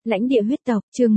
Lãnh địa huyết tộc, chương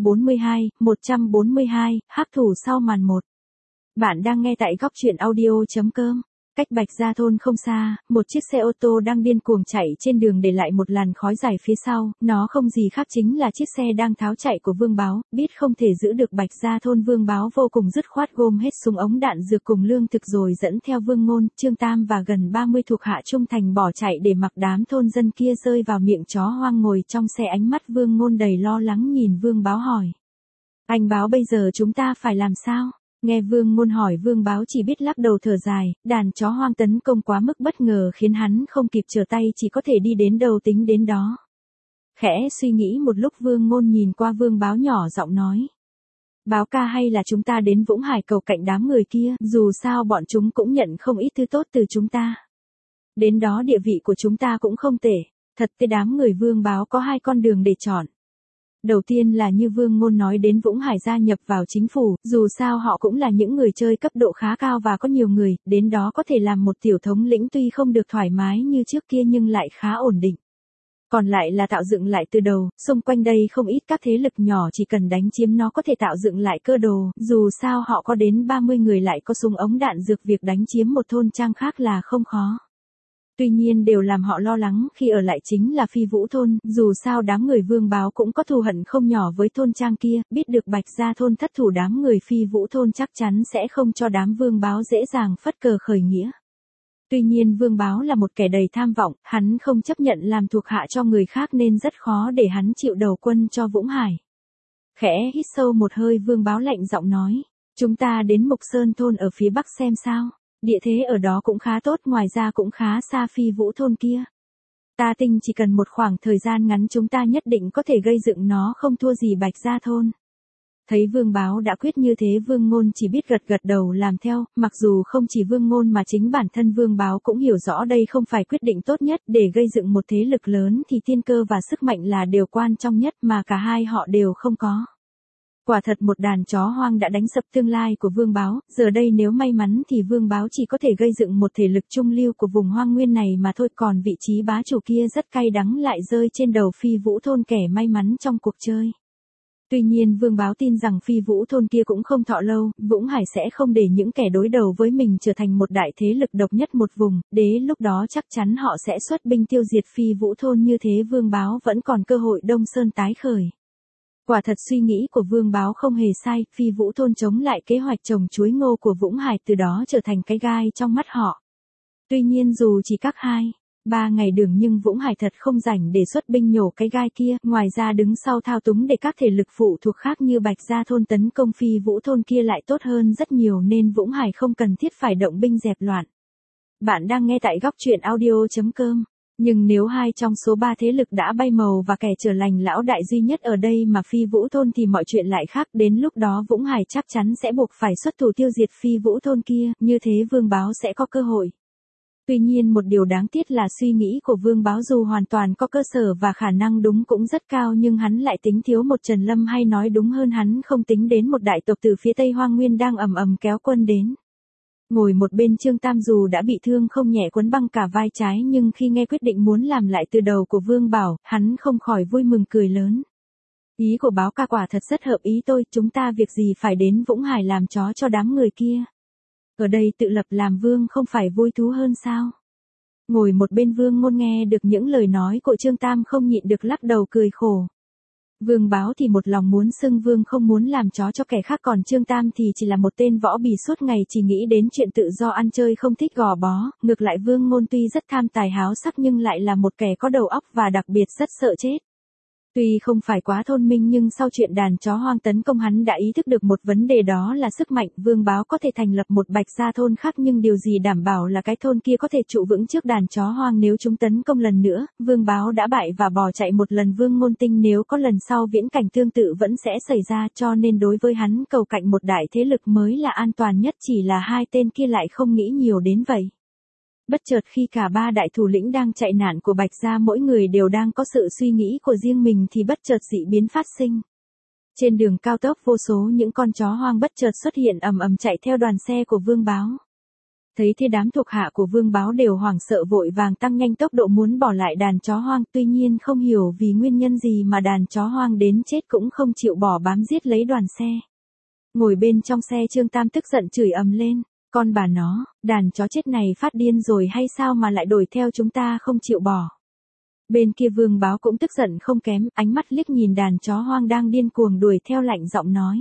142, hắc thủ sau màn 1. Bạn đang nghe tại góc truyện audio.com. Cách Bạch Gia thôn không xa, một chiếc xe ô tô đang điên cuồng chạy trên đường để lại một làn khói dài phía sau, nó không gì khác chính là chiếc xe đang tháo chạy của Vương Báo, biết không thể giữ được Bạch Gia thôn. Vương Báo vô cùng dứt khoát gom hết súng ống đạn dược cùng lương thực rồi dẫn theo Vương Ngôn, Trương Tam và gần 30 thuộc hạ trung thành bỏ chạy để mặc đám thôn dân kia rơi vào miệng chó hoang. Ngồi trong xe, ánh mắt Vương Ngôn đầy lo lắng nhìn Vương Báo hỏi: "Anh Báo, bây giờ chúng ta phải làm sao?" Nghe Vương Ngôn hỏi, Vương Báo chỉ biết lắc đầu thở dài, đàn chó hoang tấn công quá mức bất ngờ khiến hắn không kịp trở tay, chỉ có thể đi đến đâu tính đến đó. Khẽ suy nghĩ một lúc, Vương Ngôn nhìn qua Vương Báo nhỏ giọng nói: "Báo ca, hay là chúng ta đến Vũng Hải cầu cạnh đám người kia, dù sao bọn chúng cũng nhận không ít thứ tốt từ chúng ta. Đến đó địa vị của chúng ta cũng không tệ." Thật thế, đám người Vương Báo có hai con đường để chọn. Đầu tiên là như Vương Ngôn nói, đến Vũng Hải gia nhập vào chính phủ, dù sao họ cũng là những người chơi cấp độ khá cao và có nhiều người, đến đó có thể làm một tiểu thống lĩnh, tuy không được thoải mái như trước kia nhưng lại khá ổn định. Còn lại là tạo dựng lại từ đầu, xung quanh đây không ít các thế lực nhỏ, chỉ cần đánh chiếm nó có thể tạo dựng lại cơ đồ, dù sao họ có đến 30 người lại có súng ống đạn dược, việc đánh chiếm một thôn trang khác là không khó. Tuy nhiên điều làm họ lo lắng khi ở lại chính là Phi Vũ thôn, dù sao đám người Vương Báo cũng có thù hận không nhỏ với thôn trang kia, biết được Bạch Gia thôn thất thủ, đám người Phi Vũ thôn chắc chắn sẽ không cho đám Vương Báo dễ dàng phất cờ khởi nghĩa. Tuy nhiên Vương Báo là một kẻ đầy tham vọng, hắn không chấp nhận làm thuộc hạ cho người khác nên rất khó để hắn chịu đầu quân cho Vũng Hải. Khẽ hít sâu một hơi, Vương Báo lạnh giọng nói: "Chúng ta đến Mục Sơn thôn ở phía bắc xem sao. Địa thế ở đó cũng khá tốt, ngoài ra cũng khá xa Phi Vũ thôn kia. Ta tin chỉ cần một khoảng thời gian ngắn chúng ta nhất định có thể gây dựng nó không thua gì Bạch Gia thôn." Thấy Vương Báo đã quyết như thế, Vương Ngôn chỉ biết gật gật đầu làm theo, mặc dù không chỉ Vương Ngôn mà chính bản thân Vương Báo cũng hiểu rõ đây không phải quyết định tốt nhất. Để gây dựng một thế lực lớn thì tiên cơ và sức mạnh là điều quan trọng nhất, mà cả hai họ đều không có. Quả thật một đàn chó hoang đã đánh sập tương lai của Vương Báo, giờ đây nếu may mắn thì Vương Báo chỉ có thể gây dựng một thể lực trung lưu của vùng hoang nguyên này mà thôi, còn vị trí bá chủ kia rất cay đắng lại rơi trên đầu Phi Vũ thôn, kẻ may mắn trong cuộc chơi. Tuy nhiên Vương Báo tin rằng Phi Vũ thôn kia cũng không thọ lâu, Vũng Hải sẽ không để những kẻ đối đầu với mình trở thành một đại thế lực độc nhất một vùng, đến lúc đó chắc chắn họ sẽ xuất binh tiêu diệt Phi Vũ thôn, như thế Vương Báo vẫn còn cơ hội Đông Sơn tái khởi. Quả thật suy nghĩ của Vương Báo không hề sai, Phi Vũ thôn chống lại kế hoạch trồng chuối ngô của Vũng Hải, từ đó trở thành cái gai trong mắt họ. Tuy nhiên dù chỉ cách 2-3 ngày đường nhưng Vũng Hải thật không rảnh để xuất binh nhổ cái gai kia, ngoài ra đứng sau thao túng để các thể lực phụ thuộc khác như Bạch Gia thôn tấn công Phi Vũ thôn kia lại tốt hơn rất nhiều, nên Vũng Hải không cần thiết phải động binh dẹp loạn. Bạn đang nghe tại góc truyện audio.com. Nhưng nếu hai trong số 3 thế lực đã bay màu và kẻ trở lành lão đại duy nhất ở đây mà Phi Vũ thôn thì mọi chuyện lại khác, đến lúc đó Vũng Hải chắc chắn sẽ buộc phải xuất thủ tiêu diệt Phi Vũ thôn kia, như thế Vương Báo sẽ có cơ hội. Tuy nhiên một điều đáng tiếc là suy nghĩ của Vương Báo dù hoàn toàn có cơ sở và khả năng đúng cũng rất cao, nhưng hắn lại tính thiếu một Trần Lâm, hay nói đúng hơn hắn không tính đến một đại tộc từ phía Tây Hoang Nguyên đang ầm ầm kéo quân đến. Ngồi một bên, Trương Tam dù đã bị thương không nhẹ, quấn băng cả vai trái, nhưng khi nghe quyết định muốn làm lại từ đầu của Vương Bảo, hắn không khỏi vui mừng cười lớn: "Ý của Báo ca quả thật rất hợp ý tôi, chúng ta việc gì phải đến Vũng Hải làm chó cho đám người kia. Ở đây tự lập làm vương không phải vui thú hơn sao?" Ngồi một bên Vương Ngôn nghe được những lời nói của Trương Tam không nhịn được lắc đầu cười khổ. Vương Báo thì một lòng muốn xưng vương, không muốn làm chó cho kẻ khác, còn Trương Tam thì chỉ là một tên võ bì suốt ngày chỉ nghĩ đến chuyện tự do ăn chơi, không thích gò bó. Ngược lại Vương Ngôn tuy rất tham tài háo sắc nhưng lại là một kẻ có đầu óc và đặc biệt rất sợ chết. Tuy không phải quá thông minh nhưng sau chuyện đàn chó hoang tấn công hắn đã ý thức được một vấn đề, đó là sức mạnh. Vương Báo có thể thành lập một Bạch Gia thôn khác, nhưng điều gì đảm bảo là cái thôn kia có thể trụ vững trước đàn chó hoang nếu chúng tấn công lần nữa? Vương Báo đã bại và bỏ chạy một lần, Vương Ngôn tin nếu có lần sau viễn cảnh tương tự vẫn sẽ xảy ra, cho nên đối với hắn cầu cạnh một đại thế lực mới là an toàn nhất, chỉ là hai tên kia lại không nghĩ nhiều đến vậy. Bất chợt khi cả 3 đại thủ lĩnh đang chạy nạn của Bạch Gia mỗi người đều đang có sự suy nghĩ của riêng mình thì bất chợt dị biến phát sinh. Trên đường cao tốc vô số những con chó hoang bất chợt xuất hiện ầm ầm chạy theo đoàn xe của Vương Báo. Thấy thế đám thuộc hạ của Vương Báo đều hoảng sợ vội vàng tăng nhanh tốc độ muốn bỏ lại đàn chó hoang, tuy nhiên không hiểu vì nguyên nhân gì mà đàn chó hoang đến chết cũng không chịu bỏ bám giết lấy đoàn xe. Ngồi bên trong xe Trương Tam tức giận chửi ầm lên, con bà nó, đàn chó chết này phát điên rồi hay sao mà lại đuổi theo chúng ta không chịu bỏ. Bên kia Vương Báo cũng tức giận không kém, ánh mắt liếc nhìn đàn chó hoang đang điên cuồng đuổi theo lạnh giọng nói.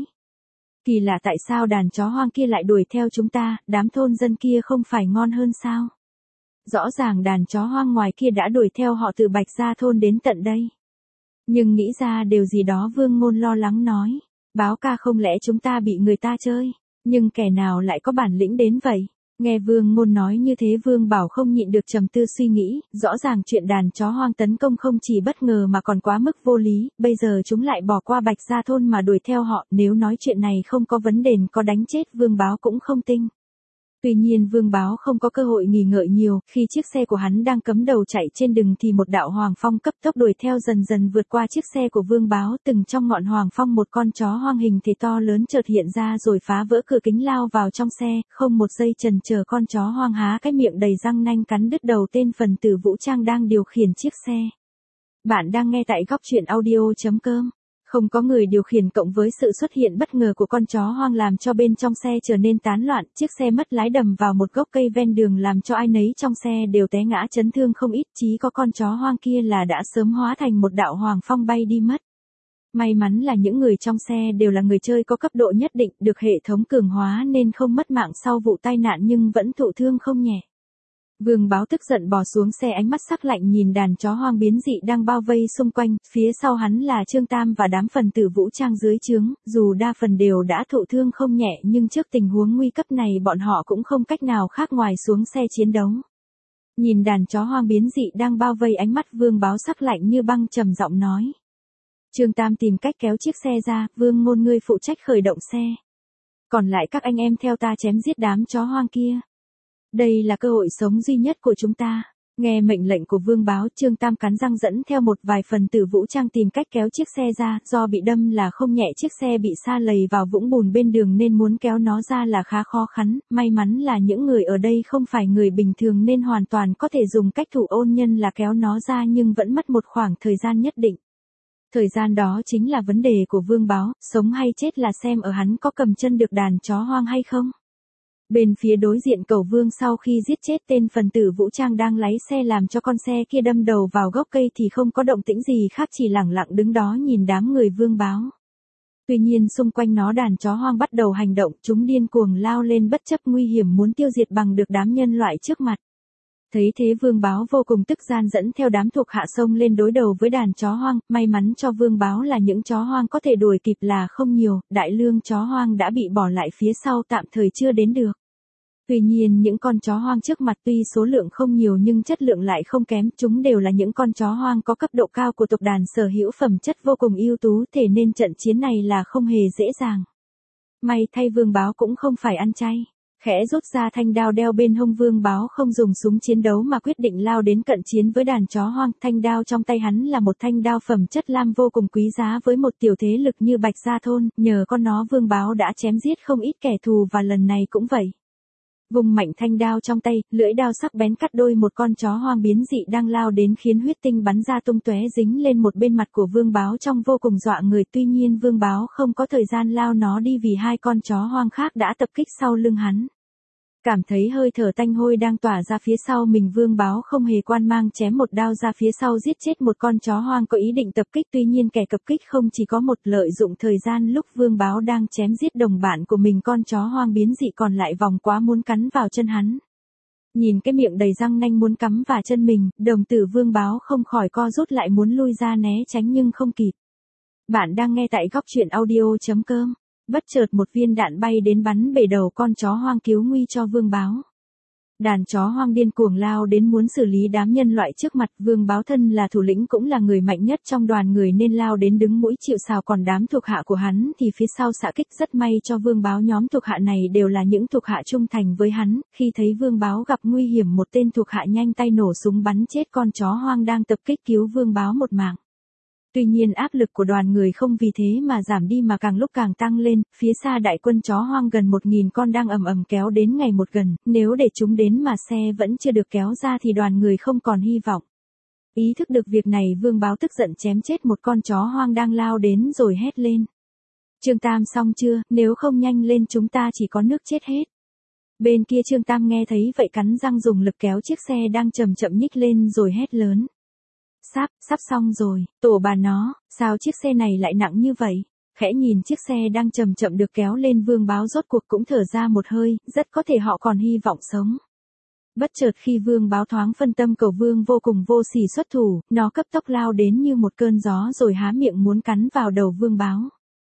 Kỳ lạ tại sao đàn chó hoang kia lại đuổi theo chúng ta, đám thôn dân kia không phải ngon hơn sao? Rõ ràng đàn chó hoang ngoài kia đã đuổi theo họ từ Bạch Gia thôn đến tận đây. Nhưng nghĩ ra điều gì đó Vương Ngôn lo lắng nói. Báo ca không lẽ chúng ta bị người ta chơi, nhưng kẻ nào lại có bản lĩnh đến vậy? Nghe Vương Ngôn nói như thế Vương Bảo không nhịn được trầm tư suy nghĩ, rõ ràng chuyện đàn chó hoang tấn công không chỉ bất ngờ mà còn quá mức vô lý, bây giờ chúng lại bỏ qua Bạch Gia thôn mà đuổi theo họ, nếu nói chuyện này không có vấn đề có đánh chết Vương Báo cũng không tin. Tuy nhiên Vương Báo không có cơ hội nghỉ ngợi nhiều, khi chiếc xe của hắn đang cắm đầu chạy trên đường thì một đạo hoàng phong cấp tốc đuổi theo dần dần vượt qua chiếc xe của Vương Báo, từng trong ngọn hoàng phong một con chó hoang hình thể to lớn chợt hiện ra rồi phá vỡ cửa kính lao vào trong xe, không một giây chần chờ con chó hoang há cái miệng đầy răng nanh cắn đứt đầu tên phần tử vũ trang đang điều khiển chiếc xe. Bạn đang nghe tại góc truyện audio.com. Không có người điều khiển cộng với sự xuất hiện bất ngờ của con chó hoang làm cho bên trong xe trở nên tán loạn, chiếc xe mất lái đầm vào một gốc cây ven đường làm cho ai nấy trong xe đều té ngã chấn thương không ít, chí có con chó hoang kia là đã sớm hóa thành một đạo hoàng phong bay đi mất. May mắn là những người trong xe đều là người chơi có cấp độ nhất định, được hệ thống cường hóa nên không mất mạng sau vụ tai nạn nhưng vẫn thụ thương không nhẹ. Vương Báo tức giận bò xuống xe ánh mắt sắc lạnh nhìn đàn chó hoang biến dị đang bao vây xung quanh, phía sau hắn là Trương Tam và đám phần tử vũ trang dưới trướng, dù đa phần đều đã thụ thương không nhẹ nhưng trước tình huống nguy cấp này bọn họ cũng không cách nào khác ngoài xuống xe chiến đấu. Nhìn đàn chó hoang biến dị đang bao vây ánh mắt Vương Báo sắc lạnh như băng trầm giọng nói. Trương Tam tìm cách kéo chiếc xe ra, Vương Ngôn ngươi phụ trách khởi động xe. Còn lại các anh em theo ta chém giết đám chó hoang kia. Đây là cơ hội sống duy nhất của chúng ta. Nghe mệnh lệnh của Vương Báo, Trương Tam cắn răng dẫn theo một vài phần tử vũ trang tìm cách kéo chiếc xe ra, do bị đâm là không nhẹ chiếc xe bị sa lầy vào vũng bùn bên đường nên muốn kéo nó ra là khá khó khăn, may mắn là những người ở đây không phải người bình thường nên hoàn toàn có thể dùng cách thủ ôn nhân là kéo nó ra nhưng vẫn mất một khoảng thời gian nhất định. Thời gian đó chính là vấn đề của Vương Báo, sống hay chết là xem ở hắn có cầm chân được đàn chó hoang hay không. Bên phía đối diện Cẩu Vương sau khi giết chết tên phần tử vũ trang đang lái xe làm cho con xe kia đâm đầu vào gốc cây thì không có động tĩnh gì khác chỉ lẳng lặng đứng đó nhìn đám người Vương Báo. Tuy nhiên xung quanh nó đàn chó hoang bắt đầu hành động, chúng điên cuồng lao lên bất chấp nguy hiểm muốn tiêu diệt bằng được đám nhân loại trước mặt. Thấy thế Vương Báo vô cùng tức gian dẫn theo đám thuộc hạ xông lên đối đầu với đàn chó hoang, may mắn cho Vương Báo là những chó hoang có thể đuổi kịp là không nhiều, đại lương chó hoang đã bị bỏ lại phía sau tạm thời chưa đến được. Tuy nhiên những con chó hoang trước mặt tuy số lượng không nhiều nhưng chất lượng lại không kém, chúng đều là những con chó hoang có cấp độ cao của tộc đàn sở hữu phẩm chất vô cùng ưu tú, thế nên trận chiến này là không hề dễ dàng. May thay Vương Báo cũng không phải ăn chay. Khẽ rút ra thanh đao đeo bên hông Vương Báo không dùng súng chiến đấu mà quyết định lao đến cận chiến với đàn chó hoang. Thanh đao trong tay hắn là một thanh đao phẩm chất lam vô cùng quý giá với một tiểu thế lực như Bạch Gia thôn, nhờ con nó Vương Báo đã chém giết không ít kẻ thù và lần này cũng vậy. Vùng mạnh thanh đao trong tay, lưỡi đao sắc bén cắt đôi một con chó hoang biến dị đang lao đến khiến huyết tinh bắn ra tung tóe dính lên một bên mặt của Vương Báo trông vô cùng dọa người, tuy nhiên Vương Báo không có thời gian lao nó đi vì hai con chó hoang khác đã tập kích sau lưng hắn. Cảm thấy hơi thở tanh hôi đang tỏa ra phía sau mình Vương Báo không hề quan mang chém một đao ra phía sau giết chết một con chó hoang có ý định tập kích, tuy nhiên kẻ tập kích không chỉ có một, lợi dụng thời gian lúc Vương Báo đang chém giết đồng bạn của mình con chó hoang biến dị còn lại vòng quá muốn cắn vào chân hắn. Nhìn cái miệng đầy răng nanh muốn cắm vào chân mình, đồng tử Vương Báo không khỏi co rút lại muốn lui ra né tránh nhưng không kịp. Bạn đang nghe tại góc truyện audio.com. Bất chợt một viên đạn bay đến bắn bể đầu con chó hoang cứu nguy cho Vương Báo. Đàn chó hoang điên cuồng lao đến muốn xử lý đám nhân loại trước mặt, Vương Báo thân là thủ lĩnh cũng là người mạnh nhất trong đoàn người nên lao đến đứng mũi chịu sào, còn đám thuộc hạ của hắn thì phía sau xạ kích. Rất may cho Vương Báo nhóm thuộc hạ này đều là những thuộc hạ trung thành với hắn, khi thấy Vương Báo gặp nguy hiểm một tên thuộc hạ nhanh tay nổ súng bắn chết con chó hoang đang tập kích cứu Vương Báo một mạng. Tuy nhiên áp lực của đoàn người không vì thế mà giảm đi mà càng lúc càng tăng lên, phía xa đại quân chó hoang gần 1.000 con đang ầm ầm kéo đến ngày một gần, nếu để chúng đến mà xe vẫn chưa được kéo ra thì đoàn người không còn hy vọng. Ý thức được việc này Vương Báo tức giận chém chết một con chó hoang đang lao đến rồi hét lên. Trương Tam xong chưa, nếu không nhanh lên chúng ta chỉ có nước chết hết. Bên kia Trương Tam nghe thấy vậy cắn răng dùng lực kéo chiếc xe đang chậm chậm nhích lên rồi hét lớn. Sắp xong rồi, tổ bà nó, sao chiếc xe này lại nặng như vậy? Khẽ nhìn chiếc xe đang chậm chậm được kéo lên Vương Báo rốt cuộc cũng thở ra một hơi, rất có thể họ còn hy vọng sống. Bất chợt khi Vương Báo thoáng phân tâm Cẩu Vương vô cùng vô sỉ xuất thủ, nó cấp tốc lao đến như một cơn gió rồi há miệng muốn cắn vào đầu Vương Báo.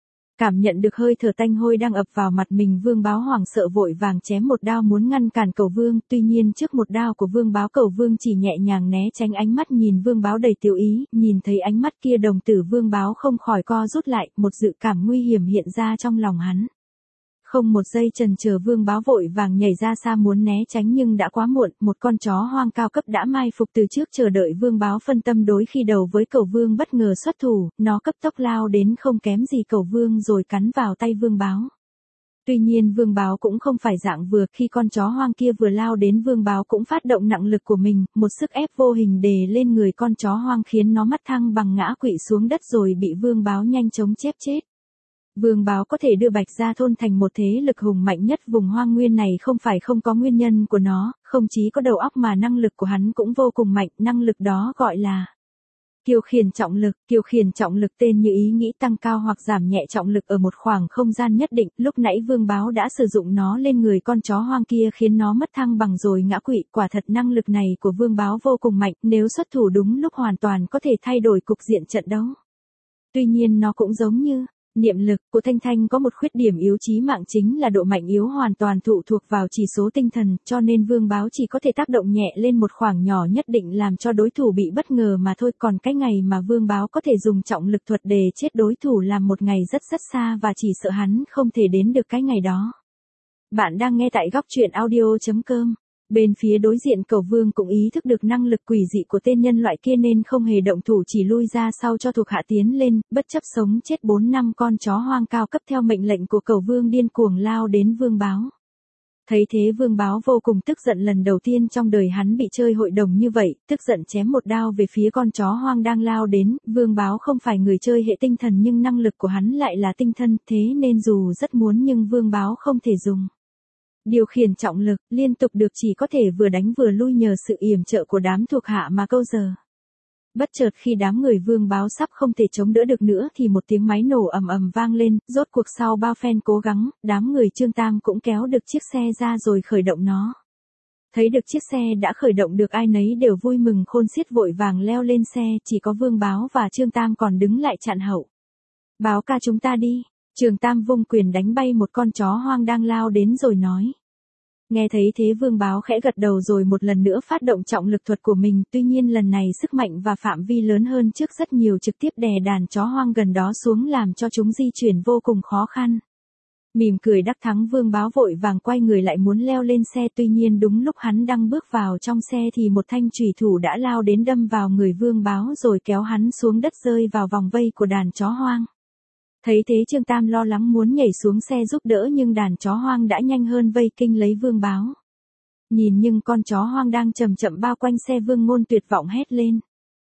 Cảm nhận được hơi thở tanh hôi đang ập vào mặt mình Vương Báo hoảng sợ vội vàng chém một đao muốn ngăn cản Cẩu Vương, tuy nhiên trước một đao của Vương Báo Cẩu Vương chỉ nhẹ nhàng né tránh ánh mắt nhìn Vương Báo đầy tiểu ý, nhìn thấy ánh mắt kia đồng tử Vương Báo không khỏi co rút lại, một dự cảm nguy hiểm hiện ra trong lòng hắn. Không một giây chần chờ Vương Báo vội vàng nhảy ra xa muốn né tránh nhưng đã quá muộn, một con chó hoang cao cấp đã mai phục từ trước chờ đợi Vương Báo phân tâm đối khi đầu với Cẩu Vương bất ngờ xuất thủ, nó cấp tốc lao đến không kém gì Cẩu Vương rồi cắn vào tay Vương Báo. Tuy nhiên Vương Báo cũng không phải dạng vừa, khi con chó hoang kia vừa lao đến Vương Báo cũng phát động nặng lực của mình, một sức ép vô hình đè lên người con chó hoang khiến nó mất thăng bằng ngã quỵ xuống đất rồi bị Vương Báo nhanh chóng chém chết. Vương Báo có thể đưa Bạch Gia Thôn thành một thế lực hùng mạnh nhất vùng hoang nguyên này không phải không có nguyên nhân của nó, không chỉ có đầu óc mà năng lực của hắn cũng vô cùng mạnh, năng lực đó gọi là điều khiển trọng lực. Điều khiển trọng lực tên như ý nghĩ tăng cao hoặc giảm nhẹ trọng lực ở một khoảng không gian nhất định, lúc nãy Vương Báo đã sử dụng nó lên người con chó hoang kia khiến nó mất thăng bằng rồi ngã quỵ, quả thật năng lực này của Vương Báo vô cùng mạnh, nếu xuất thủ đúng lúc hoàn toàn có thể thay đổi cục diện trận đấu. Tuy nhiên nó cũng giống như niệm lực của Thanh Thanh có một khuyết điểm yếu chí mạng chính là độ mạnh yếu hoàn toàn phụ thuộc vào chỉ số tinh thần, cho nên Vương Báo chỉ có thể tác động nhẹ lên một khoảng nhỏ nhất định làm cho đối thủ bị bất ngờ mà thôi, còn cái ngày mà Vương Báo có thể dùng trọng lực thuật để chết đối thủ là một ngày rất rất xa và chỉ sợ hắn không thể đến được cái ngày đó. Bạn đang nghe tại góc truyện audio.com. Bên phía đối diện Cẩu Vương cũng ý thức được năng lực quỷ dị của tên nhân loại kia nên không hề động thủ, chỉ lui ra sau cho thuộc hạ tiến lên, bất chấp sống chết 4-5 con chó hoang cao cấp theo mệnh lệnh của Cẩu Vương điên cuồng lao đến Vương Báo. Thấy thế Vương Báo vô cùng tức giận, lần đầu tiên trong đời hắn bị chơi hội đồng như vậy, tức giận chém một đao về phía con chó hoang đang lao đến. Vương Báo không phải người chơi hệ tinh thần nhưng năng lực của hắn lại là tinh thần, thế nên dù rất muốn nhưng Vương Báo không thể dùng điều khiển trọng lực liên tục được, chỉ có thể vừa đánh vừa lui nhờ sự yểm trợ của đám thuộc hạ mà câu giờ. Bất chợt khi đám người Vương Báo sắp không thể chống đỡ được nữa thì một tiếng máy nổ ầm ầm vang lên, rốt cuộc sau bao phen cố gắng, đám người Trương Tam cũng kéo được chiếc xe ra rồi khởi động nó. Thấy được chiếc xe đã khởi động được ai nấy đều vui mừng khôn xiết vội vàng leo lên xe, chỉ có Vương Báo và Trương Tam còn đứng lại chặn hậu. Báo ca chúng ta đi. Trương Tam vung quyền đánh bay một con chó hoang đang lao đến rồi nói. Nghe thấy thế Vương Báo khẽ gật đầu rồi một lần nữa phát động trọng lực thuật của mình, tuy nhiên lần này sức mạnh và phạm vi lớn hơn trước rất nhiều, trực tiếp đè đàn chó hoang gần đó xuống làm cho chúng di chuyển vô cùng khó khăn. Mỉm cười đắc thắng Vương Báo vội vàng quay người lại muốn leo lên xe, tuy nhiên đúng lúc hắn đang bước vào trong xe thì một thanh chùy thủ đã lao đến đâm vào người Vương Báo rồi kéo hắn xuống đất rơi vào vòng vây của đàn chó hoang. Thấy thế Trương Tam lo lắng muốn nhảy xuống xe giúp đỡ nhưng đàn chó hoang đã nhanh hơn vây kinh lấy Vương Báo. Nhìn nhưng con chó hoang đang chậm chậm bao quanh xe, Vương Ngôn tuyệt vọng hét lên.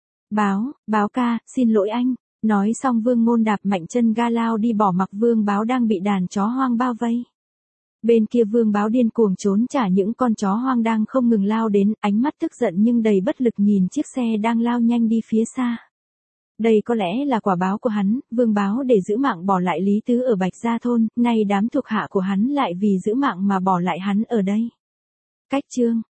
Báo ca, xin lỗi anh. Nói xong Vương Ngôn đạp mạnh chân ga lao đi bỏ mặc Vương Báo đang bị đàn chó hoang bao vây. Bên kia Vương Báo điên cuồng trốn trả những con chó hoang đang không ngừng lao đến, ánh mắt tức giận nhưng đầy bất lực nhìn chiếc xe đang lao nhanh đi phía xa. Đây có lẽ là quả báo của hắn, Vương Báo để giữ mạng bỏ lại Lý Tứ ở Bạch Gia Thôn, nay đám thuộc hạ của hắn lại vì giữ mạng mà bỏ lại hắn ở đây. Cách chương